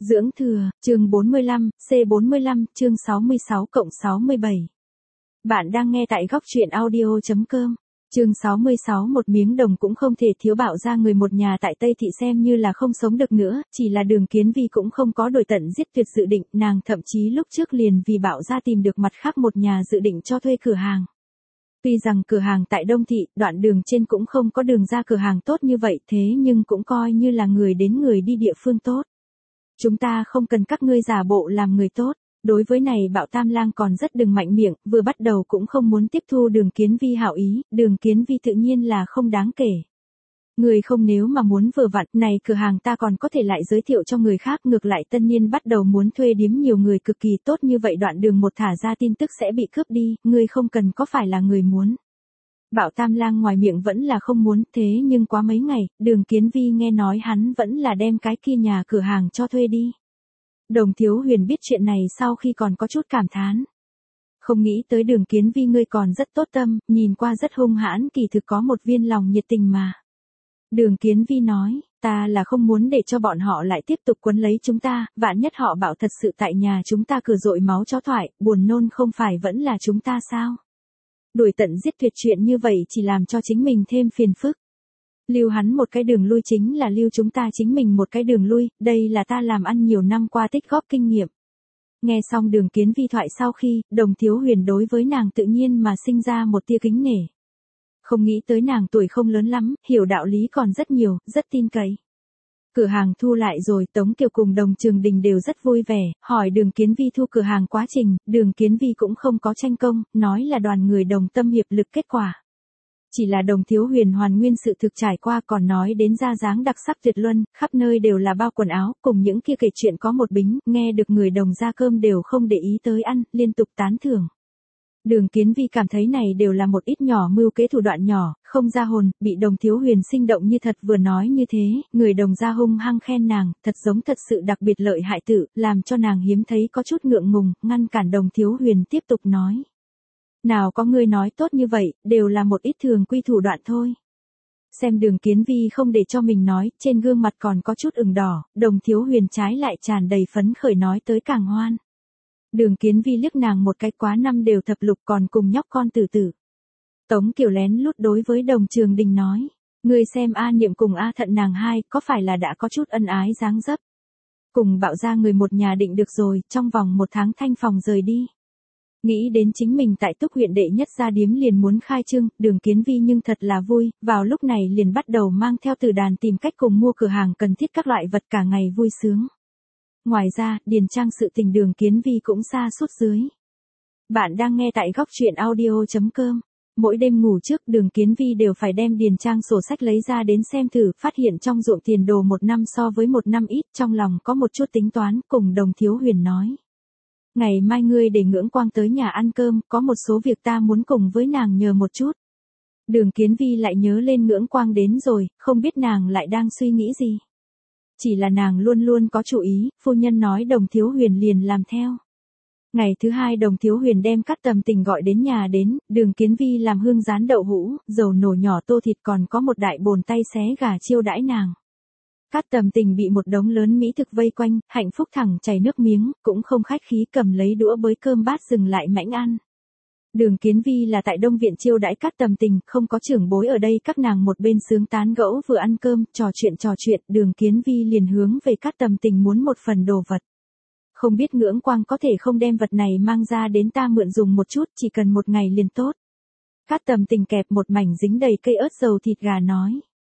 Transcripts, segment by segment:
Dưỡng thừa, chương 45, C45, chương 66/67. Bạn đang nghe tại góc truyện audio.com. Chương 66. Một miếng đồng cũng không thể thiếu. Bảo ra người một nhà tại Tây Thị xem như là không sống được nữa, chỉ là Đường Kiến Vi cũng không có đổi tận giết tuyệt dự định, nàng thậm chí lúc trước liền vì Bảo ra tìm được mặt khác một nhà dự định cho thuê cửa hàng. Tuy rằng cửa hàng tại Đông Thị, đoạn đường trên cũng không có đường ra cửa hàng tốt như vậy, thế nhưng cũng coi như là người đến người đi địa phương tốt. Chúng ta không cần các ngươi giả bộ làm người tốt. Đối với này Bảo Tam Lang còn rất đừng mạnh miệng, vừa bắt đầu cũng không muốn tiếp thu Đường Kiến Vi hảo ý, Đường Kiến Vi tự nhiên là không đáng kể. Người không nếu mà muốn vừa vặn, này cửa hàng ta còn có thể lại giới thiệu cho người khác, ngược lại Tân Niên bắt đầu muốn thuê điếm nhiều người cực kỳ tốt như vậy, đoạn đường một thả ra tin tức sẽ bị cướp đi, ngươi không cần có phải là người muốn. Bảo Tam Lang ngoài miệng vẫn là không muốn, thế nhưng quá mấy ngày, Đường Kiến Vi nghe nói hắn vẫn là đem cái kia nhà cửa hàng cho thuê đi. Đồng Thiếu Huyền biết chuyện này sau khi còn có chút cảm thán. Không nghĩ tới Đường Kiến Vi ngươi còn rất tốt tâm, nhìn qua rất hung hãn, kỳ thực có một viên lòng nhiệt tình mà. Đường Kiến Vi nói, ta là không muốn để cho bọn họ lại tiếp tục quấn lấy chúng ta, vạn nhất họ bảo thật sự tại nhà chúng ta cửa dội máu chó thoại, buồn nôn không phải vẫn là chúng ta sao? Đuổi tận giết tuyệt chuyện như vậy chỉ làm cho chính mình thêm phiền phức. Lưu hắn một cái đường lui chính là lưu chúng ta chính mình một cái đường lui, đây là ta làm ăn nhiều năm qua tích góp kinh nghiệm. Nghe xong Đường Kiến Vi thoại sau khi, Đồng Thiếu Huyền đối với nàng tự nhiên mà sinh ra một tia kính nể. Không nghĩ tới nàng tuổi không lớn lắm, hiểu đạo lý còn rất nhiều, rất tin cậy. Cửa hàng thu lại rồi, Tống Kiều cùng Đồng Trường Đình đều rất vui vẻ, hỏi Đường Kiến Vi thu cửa hàng quá trình, Đường Kiến Vi cũng không có tranh công, nói là đoàn người đồng tâm hiệp lực kết quả. Chỉ là Đồng Thiếu Huyền hoàn nguyên sự thực trải qua, còn nói đến ra dáng đặc sắc tuyệt luân, khắp nơi đều là bao quần áo, cùng những kia kể chuyện có một bính, nghe được người Đồng ra cơm đều không để ý tới ăn, liên tục tán thưởng. Đường Kiến Vi cảm thấy này đều là một ít nhỏ mưu kế thủ đoạn nhỏ, không ra hồn, bị Đồng Thiếu Huyền sinh động như thật vừa nói như thế, người Đồng ra hung hăng khen nàng, thật giống thật sự đặc biệt lợi hại tử, làm cho nàng hiếm thấy có chút ngượng ngùng, ngăn cản Đồng Thiếu Huyền tiếp tục nói. Nào có ngươi nói tốt như vậy, đều là một ít thường quy thủ đoạn thôi. Xem Đường Kiến Vi không để cho mình nói, trên gương mặt còn có chút ửng đỏ, Đồng Thiếu Huyền trái lại tràn đầy phấn khởi nói tới càng hoan. Đường Kiến Vi liếc nàng một cái, quá năm đều thập lục còn cùng nhóc con tử tử. Tống Kiều lén lút đối với Đồng Trường Đình nói, ngươi xem A Niệm cùng A Thận nàng hai có phải là đã có chút ân ái dáng dấp. Cùng Bảo ra người một nhà định được rồi, trong vòng 1 tháng thanh phòng rời đi. Nghĩ đến chính mình tại Túc huyện đệ nhất gia điếm liền muốn khai trương, Đường Kiến Vi nhưng thật là vui, vào lúc này liền bắt đầu mang theo từ đàn tìm cách cùng mua cửa hàng cần thiết các loại vật, cả ngày vui sướng. Ngoài ra, điền trang sự tình Đường Kiến Vi cũng sa sút dưới. Bạn đang nghe tại góc truyện audio.com. Mỗi đêm ngủ trước, Đường Kiến Vi đều phải đem điền trang sổ sách lấy ra đến xem thử, phát hiện trong ruộng tiền đồ 1 năm so với 1 năm ít, trong lòng có một chút tính toán, cùng Đồng Thiếu Huyền nói. Ngày mai ngươi để Ngưỡng Quang tới nhà ăn cơm, có một số việc ta muốn cùng với nàng nhờ một chút. Đường Kiến Vi lại nhớ lên Ngưỡng Quang đến rồi, không biết nàng lại đang suy nghĩ gì. Chỉ là nàng luôn luôn có chủ ý, phu nhân nói Đồng Thiếu Huyền liền làm theo. Ngày thứ 2 Đồng Thiếu Huyền đem Cát Tầm Tình gọi đến nhà đến, Đường Kiến Vi làm hương rán đậu hũ, dầu nổ nhỏ tô thịt, còn có một đại bồn tay xé gà chiêu đãi nàng. Cát Tầm Tình bị một đống lớn mỹ thực vây quanh, hạnh phúc thẳng chảy nước miếng, cũng không khách khí cầm lấy đũa bới cơm bát dừng lại mãnh ăn. Đường Kiến Vi là tại Đông viện chiêu đãi Cát Tầm Tình, không có trưởng bối ở đây, các nàng một bên sướng tán gẫu vừa ăn cơm, trò chuyện, Đường Kiến Vi liền hướng về Cát Tầm Tình muốn một phần đồ vật. Không biết Ngưỡng Quang có thể không đem vật này mang ra đến ta mượn dùng một chút, chỉ cần 1 ngày liền tốt. Cát Tầm Tình kẹp một mảnh dính đầy cây ớt dầu thịt gà nói.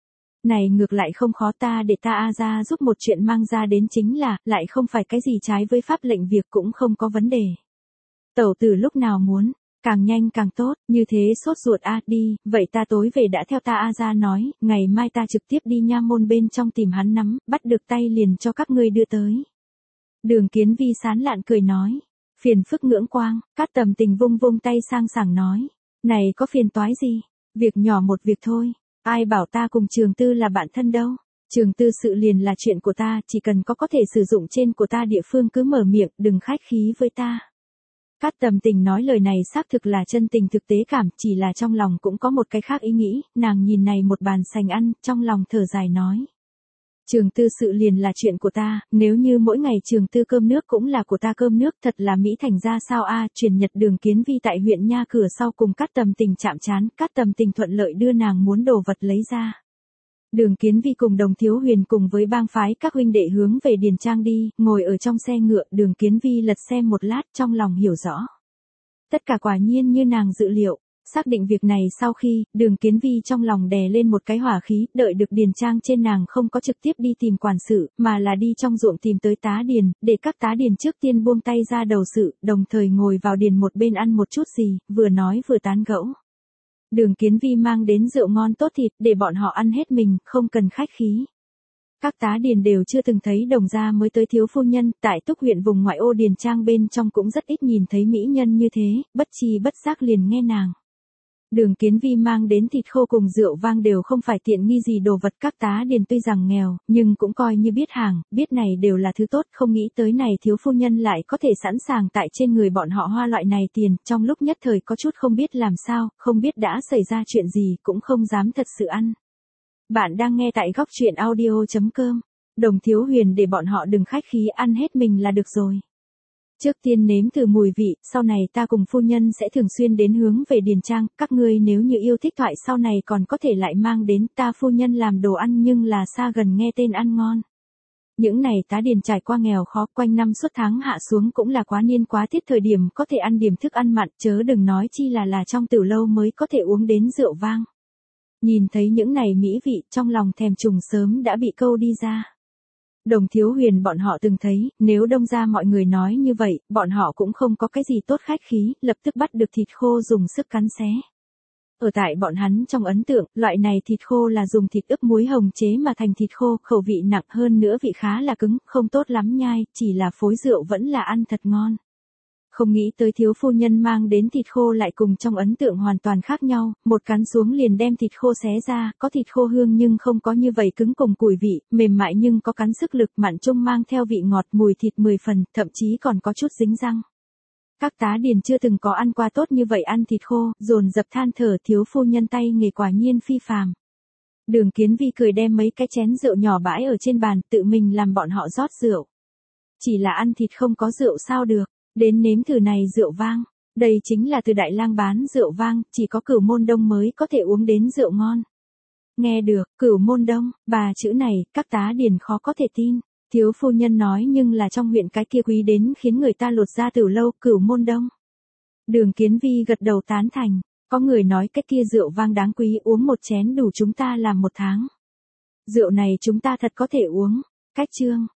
Này ngược lại không khó, ta để ta A ra giúp một chuyện mang ra đến chính là, lại không phải cái gì trái với pháp lệnh, việc cũng không có vấn đề. Tẩu tử lúc nào muốn, càng nhanh càng tốt, như thế sốt ruột a, đi, vậy ta tối về đã theo ta A ra nói, ngày mai ta trực tiếp đi nha môn bên trong tìm hắn nắm, bắt được tay liền cho các ngươi đưa tới. Đường Kiến Vi sán lạn cười nói, phiền phức Ngưỡng Quang. Cát Tầm Tình vung vung tay sang sảng nói, này có phiền toái gì, việc nhỏ một việc thôi. Ai bảo ta cùng Trường Tư là bạn thân đâu. Trường Tư sự liền là chuyện của ta, chỉ cần có thể sử dụng trên của ta địa phương cứ mở miệng, đừng khách khí với ta. Cát Tầm Tình nói lời này xác thực là chân tình thực tế cảm, chỉ là trong lòng cũng có một cái khác ý nghĩ, nàng nhìn này một bàn sành ăn, trong lòng thở dài nói. Trường Tư sự liền là chuyện của ta, nếu như mỗi ngày Trường Tư cơm nước cũng là của ta cơm nước thật là Mỹ thành ra sao a. Truyền Nhật Đường Kiến Vi tại huyện Nha Cửa sau cùng Cát Tầm Tình chạm trán, Cát Tầm Tình thuận lợi đưa nàng muốn đồ vật lấy ra. Đường Kiến Vi cùng Đồng Thiếu Huyền cùng với bang phái các huynh đệ hướng về Điền Trang đi, ngồi ở trong xe ngựa, Đường Kiến Vi lật xem một lát trong lòng hiểu rõ. Tất cả quả nhiên như nàng dự liệu. Xác định việc này sau khi, Đường Kiến Vi trong lòng đè lên một cái hỏa khí, đợi được Điền Trang trên nàng không có trực tiếp đi tìm quản sự, mà là đi trong ruộng tìm tới tá điền, để các tá điền trước tiên buông tay ra đầu sự, đồng thời ngồi vào điền một bên ăn một chút gì, vừa nói vừa tán gẫu. Đường Kiến Vi mang đến rượu ngon tốt thịt, để bọn họ ăn hết mình, không cần khách khí. Các tá điền đều chưa từng thấy Đồng gia mới tới thiếu phu nhân, tại Túc huyện vùng ngoại ô Điền Trang bên trong cũng rất ít nhìn thấy mỹ nhân như thế, bất chi bất giác liền nghe nàng. Đường Kiến Vi mang đến thịt khô cùng rượu vang đều không phải tiện nghi gì đồ vật, các tá điền tuy rằng nghèo, nhưng cũng coi như biết hàng, biết này đều là thứ tốt, không nghĩ tới này thiếu phu nhân lại có thể sẵn sàng tại trên người bọn họ hoa loại này tiền, trong lúc nhất thời có chút không biết làm sao, không biết đã xảy ra chuyện gì, cũng không dám thật sự ăn. Bạn đang nghe tại góc truyện audio.com. Đồng Thiếu Huyền để bọn họ đừng khách khí, ăn hết mình là được rồi. Trước tiên nếm thử mùi vị, sau này ta cùng phu nhân sẽ thường xuyên đến hướng về Điền Trang, các ngươi nếu như yêu thích thoại sau này còn có thể lại mang đến, ta phu nhân làm đồ ăn nhưng là xa gần nghe tên ăn ngon. Những này tá điền trải qua nghèo khó, quanh năm suốt tháng hạ xuống cũng là quá niên quá tiết thời điểm có thể ăn điểm thức ăn mặn, chớ đừng nói chi là trong tử lâu mới có thể uống đến rượu vang. Nhìn thấy những này mỹ vị, trong lòng thèm trùng sớm đã bị câu đi ra. Đồng Thiếu Huyền bọn họ từng thấy, nếu Đông gia mọi người nói như vậy, bọn họ cũng không có cái gì tốt khách khí, lập tức bắt được thịt khô dùng sức cắn xé. Ở tại bọn hắn trong ấn tượng, loại này thịt khô là dùng thịt ướp muối hồng chế mà thành thịt khô, khẩu vị nặng hơn nữa vị khá là cứng, không tốt lắm nhai, chỉ là phối rượu vẫn là ăn thật ngon. Không nghĩ tới thiếu phu nhân mang đến thịt khô lại cùng trong ấn tượng hoàn toàn khác nhau, một cắn xuống liền đem thịt khô xé ra, có thịt khô hương nhưng không có như vậy cứng cùng củi vị, mềm mại nhưng có cắn sức lực, mặn chung mang theo vị ngọt, mùi thịt 10 phần, thậm chí còn có chút dính răng. Các tá điền chưa từng có ăn qua tốt như vậy ăn thịt khô, dồn dập than thở, thiếu phu nhân tay nghề quả nhiên phi phàm. Đường Kiến Vi cười đem mấy cái chén rượu nhỏ bãi ở trên bàn, tự mình làm bọn họ rót rượu. Chỉ là ăn thịt không có rượu sao được. Đến nếm thử này rượu vang, đây chính là từ Đại Lang bán rượu vang, chỉ có Cửu Môn Đông mới có thể uống đến rượu ngon. Nghe được, Cửu Môn Đông, bà chữ này, các tá điền khó có thể tin, thiếu phu nhân nói nhưng là trong huyện cái kia quý đến khiến người ta lột da từ lâu, Cửu Môn Đông. Đường Kiến Vi gật đầu tán thành, có người nói cái kia rượu vang đáng quý, uống một chén đủ chúng ta làm một tháng. Rượu này chúng ta thật có thể uống, cách chương.